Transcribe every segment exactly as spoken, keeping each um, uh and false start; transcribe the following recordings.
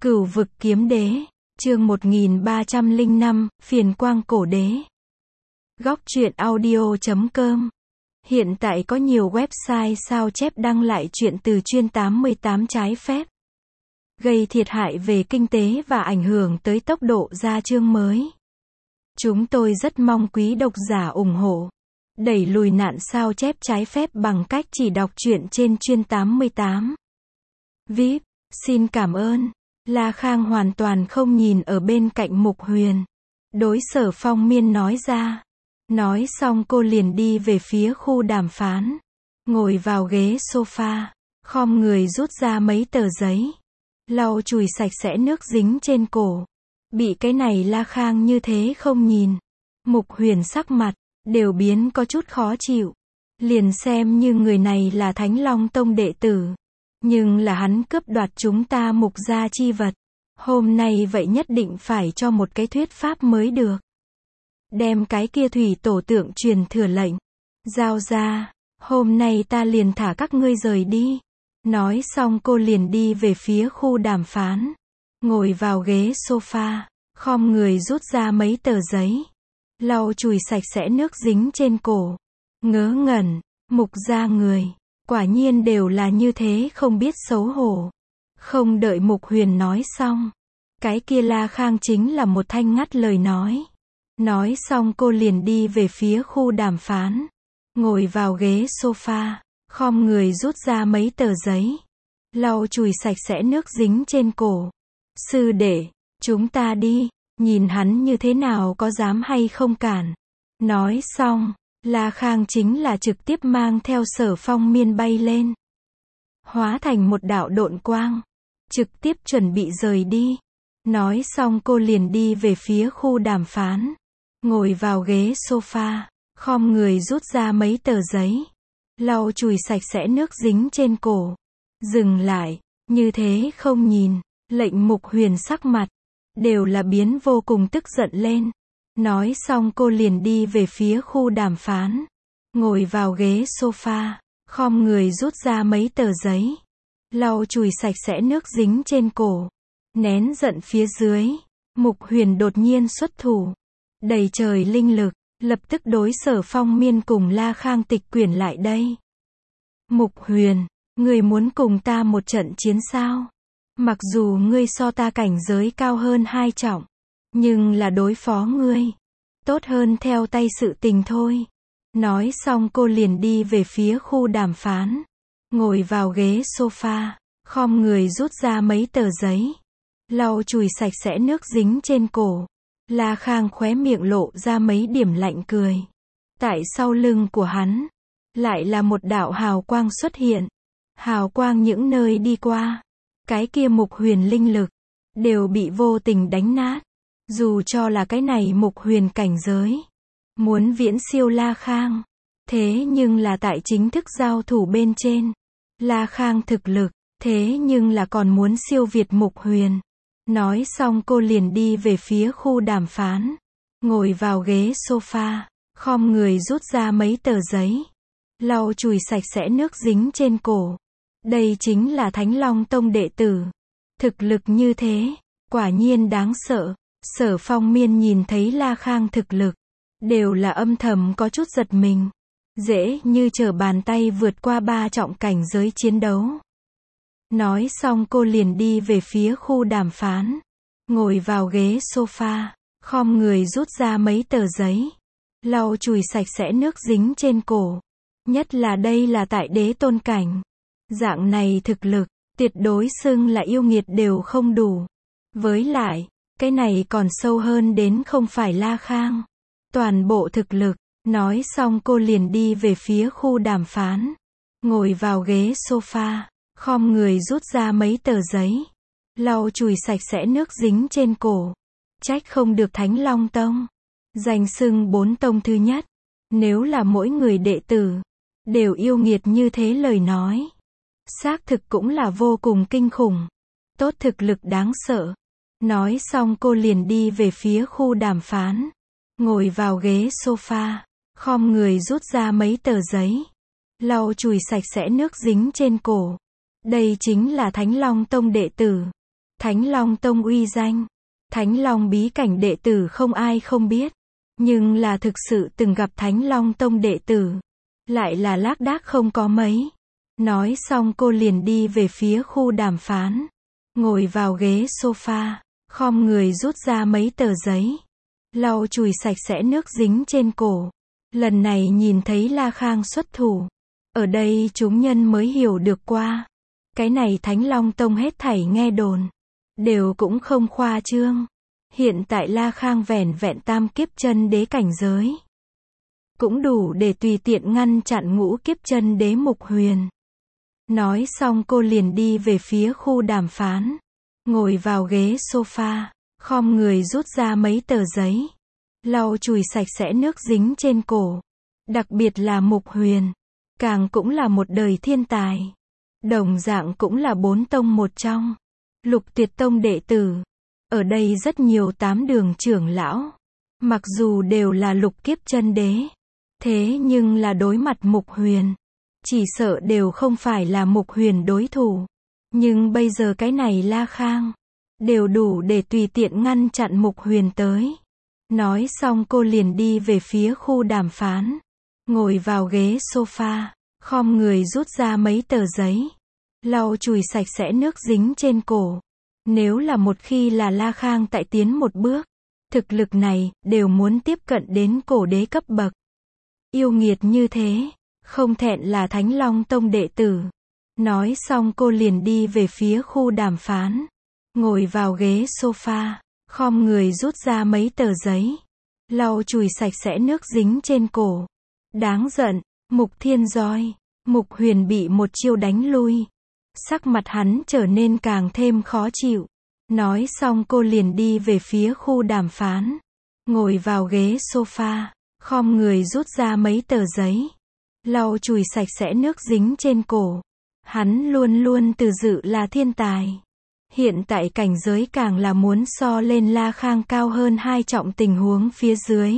Cửu vực kiếm đế, chương một nghìn ba trăm lẻ năm, phiền quang cổ đế. Góc truyện audio chấm com. Hiện tại có nhiều website sao chép đăng lại truyện từ chuyên tám mươi tám trái phép, gây thiệt hại về kinh tế và ảnh hưởng tới tốc độ ra chương mới. Chúng tôi rất mong quý độc giả ủng hộ, đẩy lùi nạn sao chép trái phép bằng cách chỉ đọc truyện trên chuyên tám mươi tám. vê i pê, xin cảm ơn. La Khang hoàn toàn không nhìn ở bên cạnh Mục Huyền. Đối Sở Phong Miên nói ra. Nói xong cô liền đi về phía khu đàm phán. Ngồi vào ghế sofa, khom người rút ra mấy tờ giấy. Lau chùi sạch sẽ nước dính trên cổ. Bị cái này La Khang như thế không nhìn. Mục Huyền sắc mặt, đều biến có chút khó chịu. Liền xem như người này là Thánh Long Tông đệ tử. Nhưng là hắn cướp đoạt chúng ta Mục gia chi vật. Hôm nay vậy nhất định phải cho một cái thuyết pháp mới được. Đem cái kia thủy tổ tượng truyền thừa lệnh giao ra, hôm nay ta liền thả các ngươi rời đi. Nói xong cô liền đi về phía khu đàm phán. Ngồi vào ghế sofa, khom người rút ra mấy tờ giấy. Lau chùi sạch sẽ nước dính trên cổ. Ngớ ngẩn, Mục gia người, quả nhiên đều là như thế không biết xấu hổ. Không đợi Mục Huyền nói xong, cái kia La Khang chính là một thanh ngắt lời nói. Nói xong cô liền đi về phía khu đàm phán. Ngồi vào ghế sofa, khom người rút ra mấy tờ giấy. Lau chùi sạch sẽ nước dính trên cổ. Sư đệ, chúng ta đi, nhìn hắn như thế nào có dám hay không cản. Nói xong, La Khang chính là trực tiếp mang theo Sở Phong Miên bay lên. Hóa thành một đạo độn quang. Trực tiếp chuẩn bị rời đi. Nói xong cô liền đi về phía khu đàm phán. Ngồi vào ghế sofa, khom người rút ra mấy tờ giấy. Lau chùi sạch sẽ nước dính trên cổ. Dừng lại, như thế không nhìn, lệnh Mục Huyền sắc mặt, đều là biến vô cùng tức giận lên. Nói xong cô liền đi về phía khu đàm phán. Ngồi vào ghế sofa, khom người rút ra mấy tờ giấy. Lau chùi sạch sẽ nước dính trên cổ. Nén giận phía dưới, Mục Huyền đột nhiên xuất thủ. Đầy trời linh lực, lập tức đối Sở Phong Miên cùng La Khang tịch quyển lại đây. Mục Huyền, ngươi muốn cùng ta một trận chiến sao? Mặc dù ngươi so ta cảnh giới cao hơn hai trọng, nhưng là đối phó ngươi, tốt hơn theo tay sự tình thôi. Nói xong cô liền đi về phía khu đàm phán. Ngồi vào ghế sofa, khom người rút ra mấy tờ giấy. Lau chùi sạch sẽ nước dính trên cổ. La Khang khóe miệng lộ ra mấy điểm lạnh cười. Tại sau lưng của hắn, lại là một đạo hào quang xuất hiện. Hào quang những nơi đi qua, cái kia Mục Huyền linh lực, đều bị vô tình đánh nát. Dù cho là cái này Mục Huyền cảnh giới, muốn viễn siêu La Khang. Thế nhưng là tại chính thức giao thủ bên trên, La Khang thực lực, thế nhưng là còn muốn siêu việt Mục Huyền. Nói xong cô liền đi về phía khu đàm phán. Ngồi vào ghế sofa, khom người rút ra mấy tờ giấy. Lau chùi sạch sẽ nước dính trên cổ. Đây chính là Thánh Long Tông đệ tử. Thực lực như thế, quả nhiên đáng sợ. Sở Phong Miên nhìn thấy La Khang thực lực, đều là âm thầm có chút giật mình. Dễ như trở bàn tay vượt qua ba trọng cảnh giới chiến đấu. Nói xong cô liền đi về phía khu đàm phán. Ngồi vào ghế sofa, khom người rút ra mấy tờ giấy. Lau chùi sạch sẽ nước dính trên cổ. Nhất là đây là tại đế tôn cảnh. Dạng này thực lực, tuyệt đối xưng là yêu nghiệt đều không đủ. Với lại, cái này còn sâu hơn đến không phải La Khang. Toàn bộ thực lực. Nói xong cô liền đi về phía khu đàm phán. Ngồi vào ghế sofa, khom người rút ra mấy tờ giấy. Lau chùi sạch sẽ nước dính trên cổ. Trách không được Thánh Long Tông danh xưng bốn tông thứ nhất. Nếu là mỗi người đệ tử đều yêu nghiệt như thế lời nói, xác thực cũng là vô cùng kinh khủng. Tốt thực lực đáng sợ. Nói xong cô liền đi về phía khu đàm phán. Ngồi vào ghế sofa, khom người rút ra mấy tờ giấy. Lau chùi sạch sẽ nước dính trên cổ. Đây chính là Thánh Long Tông đệ tử. Thánh Long Tông uy danh. Thánh Long bí cảnh đệ tử không ai không biết. Nhưng là thực sự từng gặp Thánh Long Tông đệ tử. Lại là lác đác không có mấy. Nói xong cô liền đi về phía khu đàm phán. Ngồi vào ghế sofa. Khom người rút ra mấy tờ giấy. Lau chùi sạch sẽ nước dính trên cổ. Lần này nhìn thấy La Khang xuất thủ. Ở đây chúng nhân mới hiểu được qua. Cái này Thánh Long Tông hết thảy nghe đồn. Đều cũng không khoa trương. Hiện tại La Khang vẻn vẹn tam kiếp chân đế cảnh giới. Cũng đủ để tùy tiện ngăn chặn ngũ kiếp chân đế Mục Huyền. Nói xong cô liền đi về phía khu đàm phán. Ngồi vào ghế sofa. Khom người rút ra mấy tờ giấy. Lau chùi sạch sẽ nước dính trên cổ. Đặc biệt là Mục Huyền. Càng cũng là một đời thiên tài. Đồng dạng cũng là bốn tông một trong. Lục Tuyệt Tông đệ tử. Ở đây rất nhiều tám đường trưởng lão. Mặc dù đều là lục kiếp chân đế. Thế nhưng là đối mặt Mục Huyền. Chỉ sợ đều không phải là Mục Huyền đối thủ. Nhưng bây giờ cái này La Khang. Đều đủ để tùy tiện ngăn chặn Mục Huyền tới. Nói xong cô liền đi về phía khu đàm phán. Ngồi vào ghế sofa. Khom người rút ra mấy tờ giấy. Lau chùi sạch sẽ nước dính trên cổ. Nếu là một khi là La Khang tại tiến một bước. Thực lực này, đều muốn tiếp cận đến cổ đế cấp bậc. Yêu nghiệt như thế. Không thẹn là Thánh Long Tông đệ tử. Nói xong cô liền đi về phía khu đàm phán. Ngồi vào ghế sofa. Khom người rút ra mấy tờ giấy. Lau chùi sạch sẽ nước dính trên cổ. Đáng giận. Mục Thiên Gioi. Mục Huyền bị một chiêu đánh lui. Sắc mặt hắn trở nên càng thêm khó chịu. Nói xong cô liền đi về phía khu đàm phán. Ngồi vào ghế sofa. Khom người rút ra mấy tờ giấy. Lau chùi sạch sẽ nước dính trên cổ. Hắn luôn luôn tự dự là thiên tài. Hiện tại cảnh giới càng là muốn so lên La Khang cao hơn hai trọng tình huống phía dưới.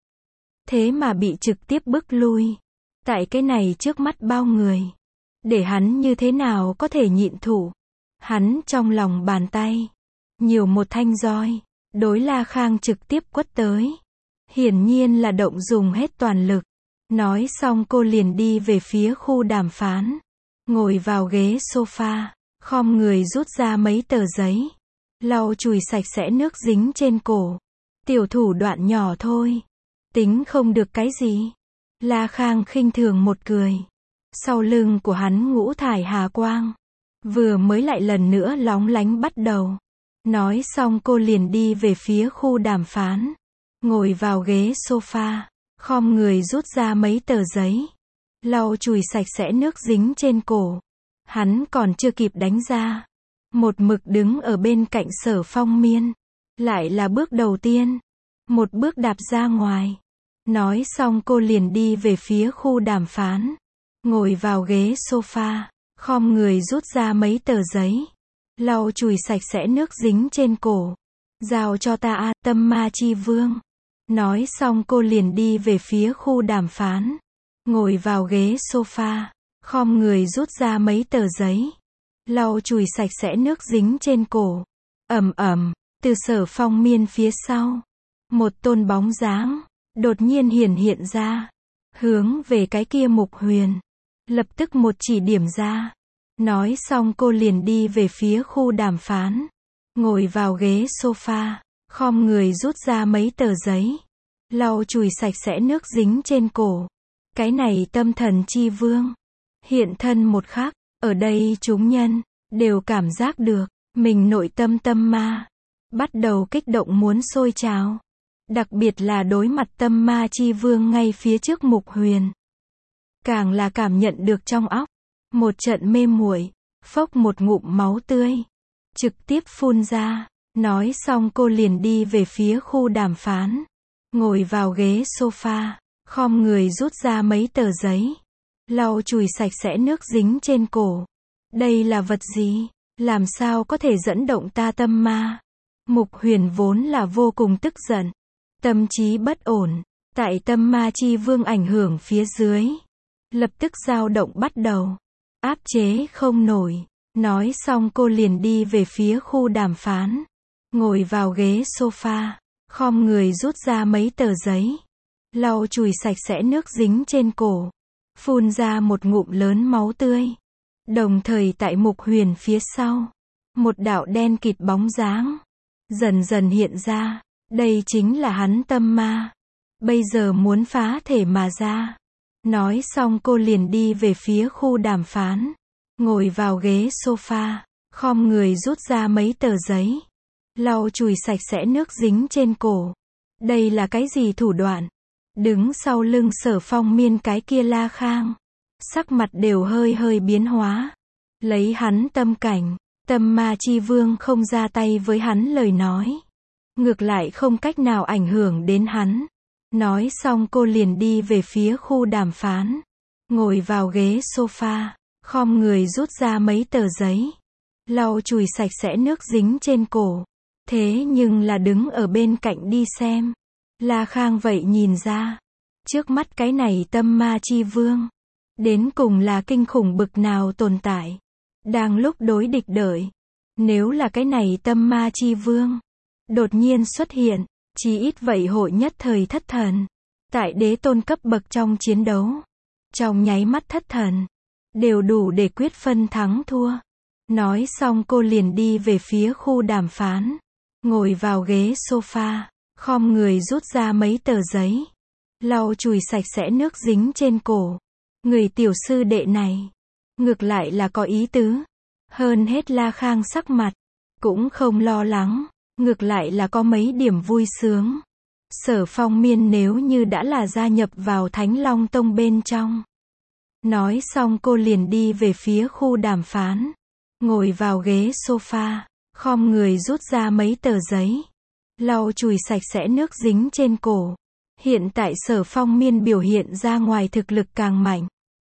Thế mà bị trực tiếp bức lui. Tại cái này trước mắt bao người. Để hắn như thế nào có thể nhịn thủ. Hắn trong lòng bàn tay. Nhiều một thanh roi. Đối La Khang trực tiếp quất tới. Hiển nhiên là động dùng hết toàn lực. Nói xong cô liền đi về phía khu đàm phán. Ngồi vào ghế sofa. Khom người rút ra mấy tờ giấy. Lau chùi sạch sẽ nước dính trên cổ. Tiểu thủ đoạn nhỏ thôi. Tính không được cái gì. La Khang khinh thường một cười. Sau lưng của hắn ngũ thải hà quang. Vừa mới lại lần nữa lóng lánh bắt đầu. Nói xong cô liền đi về phía khu đàm phán. Ngồi vào ghế sofa. Khom người rút ra mấy tờ giấy. Lau chùi sạch sẽ nước dính trên cổ. Hắn còn chưa kịp đánh ra. Một mực đứng ở bên cạnh Sở Phong Miên. Lại là bước đầu tiên. Một bước đạp ra ngoài. Nói xong cô liền đi về phía khu đàm phán. Ngồi vào ghế sofa. Khom người rút ra mấy tờ giấy. Lau chùi sạch sẽ nước dính trên cổ. Giao cho ta a, Tâm Ma Chi Vương. Nói xong cô liền đi về phía khu đàm phán. Ngồi vào ghế sofa. Khom người rút ra mấy tờ giấy. Lau chùi sạch sẽ nước dính trên cổ. Ầm ầm, từ Sở Phong Miên phía sau. Một tôn bóng dáng. Đột nhiên hiển hiện ra. Hướng về cái kia Mục Huyền. Lập tức một chỉ điểm ra. Nói xong cô liền đi về phía khu đàm phán. Ngồi vào ghế sofa. Khom người rút ra mấy tờ giấy. Lau chùi sạch sẽ nước dính trên cổ. Cái này Tâm Thần Chi Vương. Hiện thân một khắc. Ở đây chúng nhân. Đều cảm giác được. Mình nội tâm tâm ma. Bắt đầu kích động muốn sôi trào. Đặc biệt là đối mặt Tâm Ma Chi Vương ngay phía trước Mục Huyền. Càng là cảm nhận được trong óc. Một trận mê muội. Phốc một ngụm máu tươi. Trực tiếp phun ra. Nói xong cô liền đi về phía khu đàm phán. Ngồi vào ghế sofa. Khom người rút ra mấy tờ giấy. Lau chùi sạch sẽ nước dính trên cổ. Đây là vật gì? Làm sao có thể dẫn động ta tâm ma? Mục Huyền vốn là vô cùng tức giận. Tâm trí bất ổn. Tại Tâm Ma Chi Vương ảnh hưởng phía dưới. Lập tức dao động bắt đầu. Áp chế không nổi. Nói xong cô liền đi về phía khu đàm phán. Ngồi vào ghế sofa. Khom người rút ra mấy tờ giấy. Lau chùi sạch sẽ nước dính trên cổ. Phun ra một ngụm lớn máu tươi. Đồng thời tại Mục Huyền phía sau. Một đạo đen kịt bóng dáng. Dần dần hiện ra. Đây chính là hắn tâm ma. Bây giờ muốn phá thể mà ra. Nói xong cô liền đi về phía khu đàm phán. Ngồi vào ghế sofa. Khom người rút ra mấy tờ giấy. Lau chùi sạch sẽ nước dính trên cổ. Đây là cái gì thủ đoạn? Đứng sau lưng Sở Phong Miên cái kia La Khang. Sắc mặt đều hơi hơi biến hóa. Lấy hắn tâm cảnh. Tâm ma chi vương không ra tay với hắn lời nói. Ngược lại không cách nào ảnh hưởng đến hắn. Nói xong cô liền đi về phía khu đàm phán. Ngồi vào ghế sofa. Khom người rút ra mấy tờ giấy. Lau chùi sạch sẽ nước dính trên cổ. Thế nhưng là đứng ở bên cạnh đi xem. La Khang vậy nhìn ra. Trước mắt cái này tâm ma chi vương. Đến cùng là kinh khủng bực nào tồn tại. Đang lúc đối địch đợi. Nếu là cái này tâm ma chi vương. Đột nhiên xuất hiện. Chí ít vậy hội nhất thời thất thần. Tại đế tôn cấp bậc trong chiến đấu. Trong nháy mắt thất thần. Đều đủ để quyết phân thắng thua. Nói xong cô liền đi về phía khu đàm phán. Ngồi vào ghế sofa. Khom người rút ra mấy tờ giấy. Lau chùi sạch sẽ nước dính trên cổ. Người tiểu sư đệ này. Ngược lại là có ý tứ. Hơn hết La Khang sắc mặt. Cũng không lo lắng. Ngược lại là có mấy điểm vui sướng. Sở Phong Miên nếu như đã là gia nhập vào Thánh Long Tông bên trong. Nói xong cô liền đi về phía khu đàm phán. Ngồi vào ghế sofa. Khom người rút ra mấy tờ giấy. Lau chùi sạch sẽ nước dính trên cổ. Hiện tại Sở Phong Miên biểu hiện ra ngoài thực lực càng mạnh.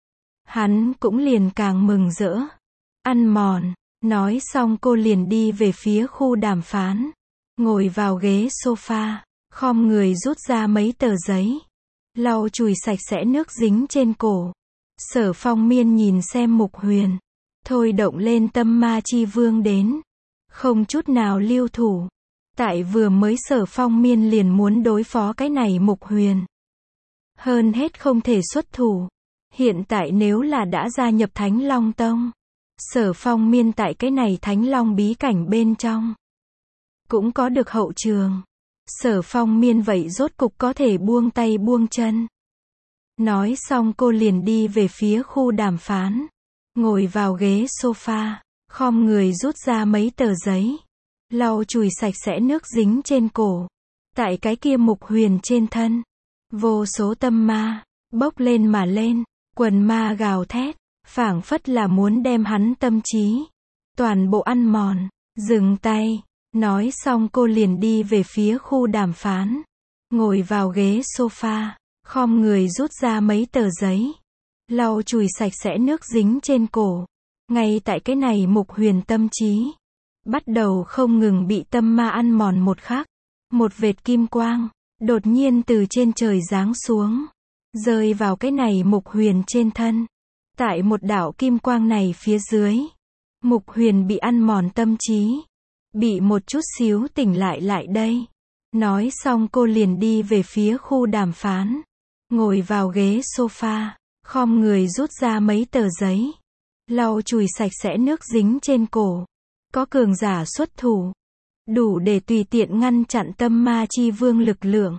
Hắn cũng liền càng mừng rỡ. Ăn mòn. Nói xong cô liền đi về phía khu đàm phán. Ngồi vào ghế sofa. Khom người rút ra mấy tờ giấy. Lau chùi sạch sẽ nước dính trên cổ. Sở Phong Miên nhìn xem Mục Huyền. Thôi động lên tâm ma chi vương đến. Không chút nào lưu thủ. Tại vừa mới Sở Phong Miên liền muốn đối phó cái này Mục Huyền. Hơn hết không thể xuất thủ. Hiện tại nếu là đã gia nhập Thánh Long Tông. Sở Phong Miên tại cái này Thánh Long bí cảnh bên trong. Cũng có được hậu trường. Sở Phong Miên vậy rốt cục có thể buông tay buông chân. Nói xong cô liền đi về phía khu đàm phán. Ngồi vào ghế sofa. Khom người rút ra mấy tờ giấy. Lau chùi sạch sẽ nước dính trên cổ. Tại cái kia Mục Huyền trên thân. Vô số tâm ma. Bốc lên mà lên. Quần ma gào thét. Phảng phất là muốn đem hắn tâm trí. Toàn bộ ăn mòn. Dừng tay. Nói xong cô liền đi về phía khu đàm phán. Ngồi vào ghế sofa. Khom người rút ra mấy tờ giấy. Lau chùi sạch sẽ nước dính trên cổ. Ngay tại cái này Mục Huyền tâm trí. Bắt đầu không ngừng bị tâm ma ăn mòn một khắc. Một vệt kim quang. Đột nhiên từ trên trời giáng xuống. Rơi vào cái này Mục Huyền trên thân. Tại một đạo kim quang này phía dưới. Mục Huyền bị ăn mòn tâm trí. Bị một chút xíu tỉnh lại lại đây. Nói xong cô liền đi về phía khu đàm phán. Ngồi vào ghế sofa. Khom người rút ra mấy tờ giấy. Lau chùi sạch sẽ nước dính trên cổ. Có cường giả xuất thủ. Đủ để tùy tiện ngăn chặn tâm ma chi vương lực lượng.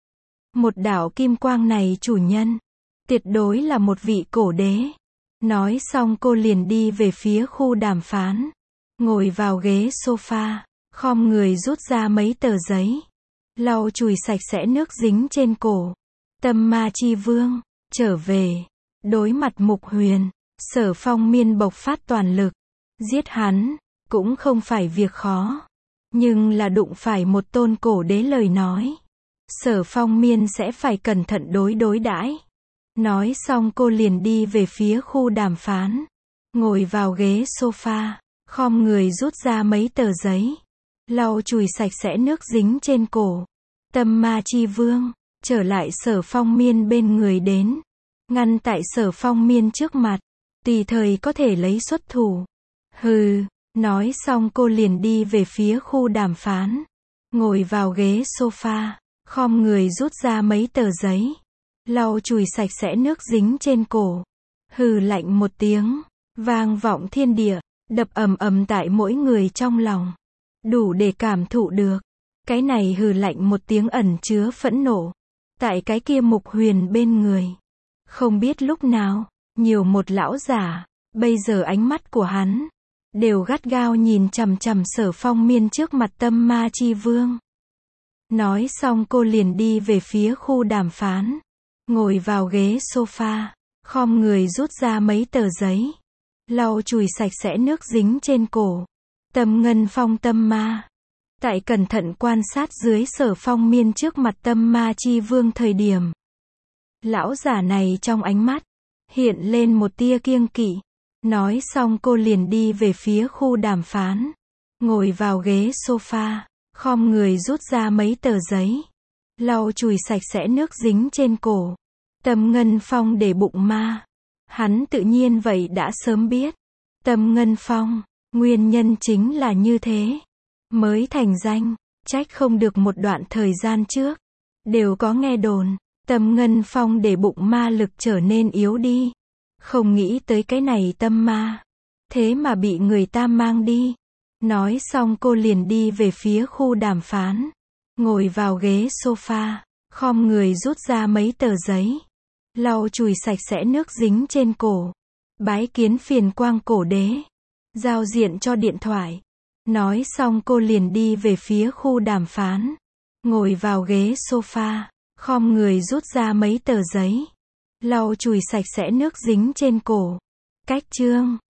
Một đạo kim quang này chủ nhân. Tuyệt đối là một vị cổ đế. Nói xong cô liền đi về phía khu đàm phán. Ngồi vào ghế sofa. Khom người rút ra mấy tờ giấy. Lau chùi sạch sẽ nước dính trên cổ. Tâm ma chi vương. Trở về. Đối mặt Mục Huyền. Sở Phong Miên bộc phát toàn lực. Giết hắn. Cũng không phải việc khó. Nhưng là đụng phải một tôn cổ đế lời nói. Sở Phong Miên sẽ phải cẩn thận đối đối đãi. Nói xong cô liền đi về phía khu đàm phán. Ngồi vào ghế sofa. Khom người rút ra mấy tờ giấy. Lau chùi sạch sẽ nước dính trên cổ. Tâm ma chi vương. Trở lại Sở Phong Miên bên người đến. Ngăn tại Sở Phong Miên trước mặt. Tùy thời có thể lấy xuất thủ. Hừ, nói xong cô liền đi về phía khu đàm phán. Ngồi vào ghế sofa, khom người rút ra mấy tờ giấy. Lau chùi sạch sẽ nước dính trên cổ. Hừ lạnh một tiếng, vang vọng thiên địa, đập ầm ầm tại mỗi người trong lòng. Đủ để cảm thụ được. Cái này hừ lạnh một tiếng ẩn chứa phẫn nộ. Tại cái kia Mục Huyền bên người. Không biết lúc nào, nhiều một lão giả, bây giờ ánh mắt của hắn, đều gắt gao nhìn chằm chằm Sở Phong Miên trước mặt Tâm Ma Chi Vương. Nói xong cô liền đi về phía khu đàm phán. Ngồi vào ghế sofa, khom người rút ra mấy tờ giấy. Lau chùi sạch sẽ nước dính trên cổ. Tâm Ngân Phong Tâm Ma. Tại cẩn thận quan sát dưới Sở Phong Miên trước mặt Tâm Ma Chi Vương thời điểm. Lão giả này trong ánh mắt, hiện lên một tia kiêng kỵ. Nói xong cô liền đi về phía khu đàm phán. Ngồi vào ghế sofa, khom người rút ra mấy tờ giấy. Lau chùi sạch sẽ nước dính trên cổ. Tâm Ngân Phong để bụng ma. Hắn tự nhiên vậy đã sớm biết. Tâm Ngân Phong, nguyên nhân chính là như thế. Mới thành danh, trách không được một đoạn thời gian trước. Đều có nghe đồn, Tâm Ngân Phong để bụng ma lực trở nên yếu đi. Không nghĩ tới cái này tâm ma. Thế mà bị người ta mang đi. Nói xong cô liền đi về phía khu đàm phán. Ngồi vào ghế sofa, khom người rút ra mấy tờ giấy. Lau chùi sạch sẽ nước dính trên cổ. Bái kiến Phiền Quang Cổ Đế. Giao diện cho điện thoại. Nói xong cô liền đi về phía khu đàm phán. Ngồi vào ghế sofa, khom người rút ra mấy tờ giấy. Lau chùi sạch sẽ nước dính trên cổ. Cách chương